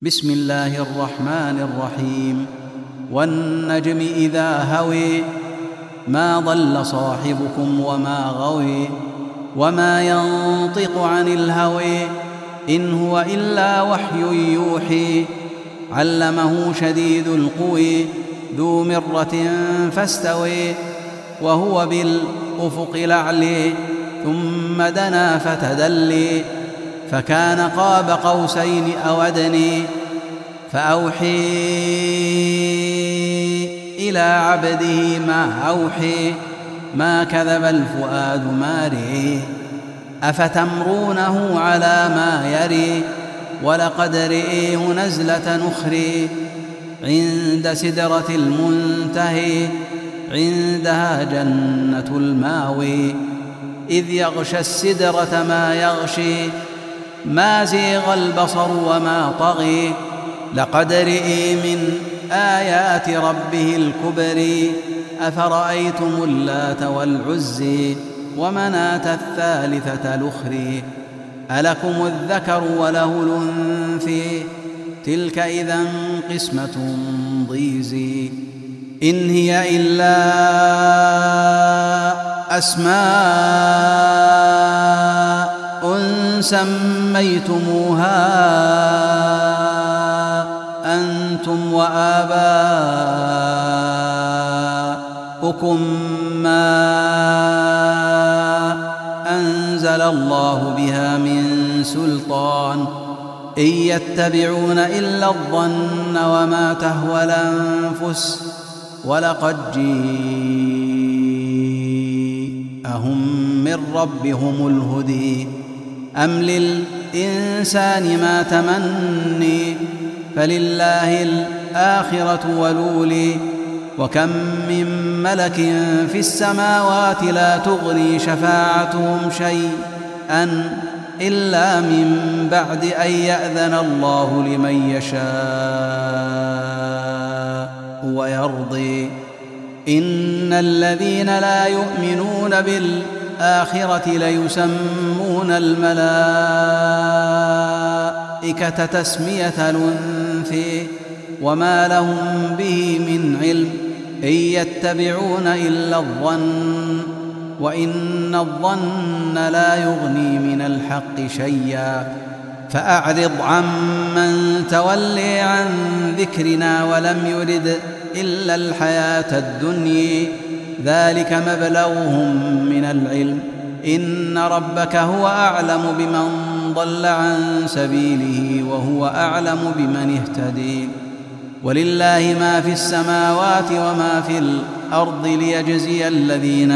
بسم الله الرحمن الرحيم. والنجم إذا هوي ما ضل صاحبكم وما غوي وما ينطق عن الهوي إن هو إلا وحي يوحي علمه شديد القوي ذو مرة فاستوي وهو بالأفق الأعلي ثم دنا فتدلي فكان قاب قوسين أو أدني فأوحي إلى عبده ما أوحي ما كذب الفؤاد ما رئي أفتمرونه على ما يري ولقد رئيه نزلة نخري عند سدرة المنتهي عندها جنة الماوي إذ يغشى السدرة ما يغشي ما زيغ البصر وما طغي لقد رئي من آيات ربه الكبر أفرأيتم اللات والعزي ومناة الثالثة الأخرى ألكم الذكر وله الأنثى تلك إذا قسمة ضيزى إن هي إلا أسماء سميتموها أنتم وآباؤكم ما أنزل الله بها من سلطان إن يتبعون إلا الظن وما تهوى الأنفس ولقد جاءهم من ربهم الهدى أم للإنسان ما تمني فلله الآخرة والأولى وكم من ملك في السماوات لا تغني شفاعتهم شيئا إلا من بعد أن يأذن الله لمن يشاء ويرضي إن الذين لا يؤمنون بالآخرة ليسمون الملائكة تسمية الأنثى وما لهم به من علم إن يتبعون إلا الظن وإن الظن لا يغني من الحق شيئا فأعرض عمن تولي عن ذكرنا ولم يرد إلا الحياة الدنيا ذلك مبلغهم من العلم إن ربك هو أعلم بمن ضل عن سبيله وهو أعلم بمن اهتدي ولله ما في السماوات وما في الأرض ليجزي الذين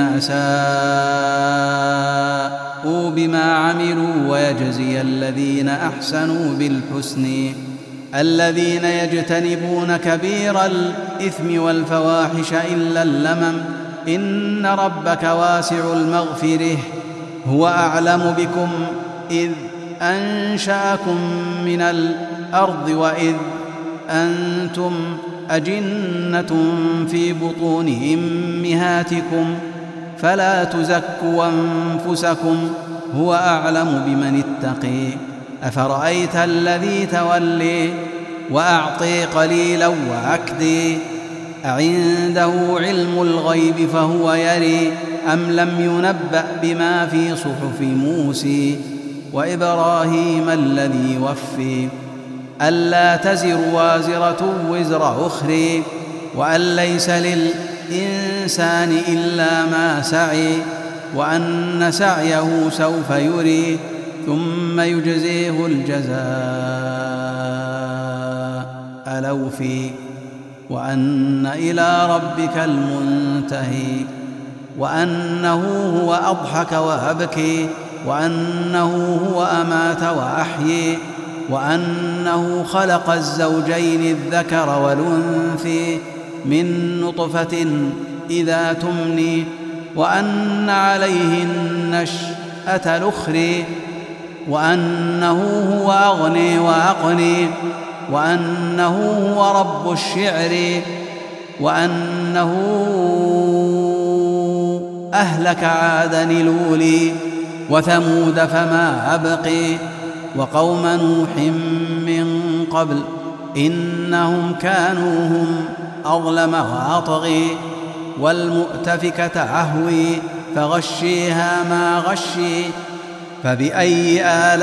أساءوا بما عملوا ويجزي الذين أحسنوا بالحسن الذين يجتنبون كبير الإثم والفواحش إلا اللمم إن ربك واسع المغفرة هو أعلم بكم إذ أنشأكم من الأرض وإذ أنتم أجنة في بطون أمهاتكم فلا تزكوا أنفسكم هو أعلم بمن اتقي أفرأيت الذي تولي وأعطي قليلا وأكدي أعنده علم الغيب فهو يري أم لم ينبأ بما في صحف موسى وإبراهيم الذي وفي ألا تزر وازرة وزر أخرى وأن ليس للإنسان إلا ما سعي وأن سعيه سوف يري ثم يجزيه الجزاء الأوفى وأن إلى ربك المنتهي وأنه هو أضحك وأبكي وأنه هو أمات وأحيي وأنه خلق الزوجين الذكر والأنثى من نطفة إذا تمني وأن عليه النشأة الأخرى وأنه هو أغني وأقني وأنه هو رب الشعر وأنه أهلك عادا الأولي وثمود فما أبقي وقوم نوح من قبل إنهم كانوا هم أظلم وأطغي والمؤتفكة أهوي فغشيها ما غشي فبأي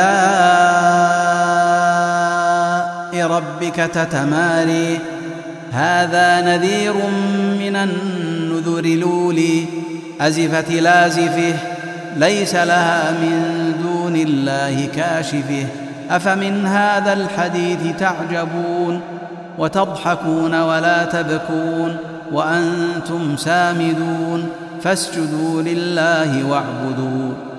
آلاء ربك تتماري هذا نذير من النذر الأولي أزفت لازفه ليس لها من دون الله كاشفه أفمن هذا الحديث تعجبون وتضحكون ولا تبكون وأنتم سامدون فاسجدوا لله واعبدوا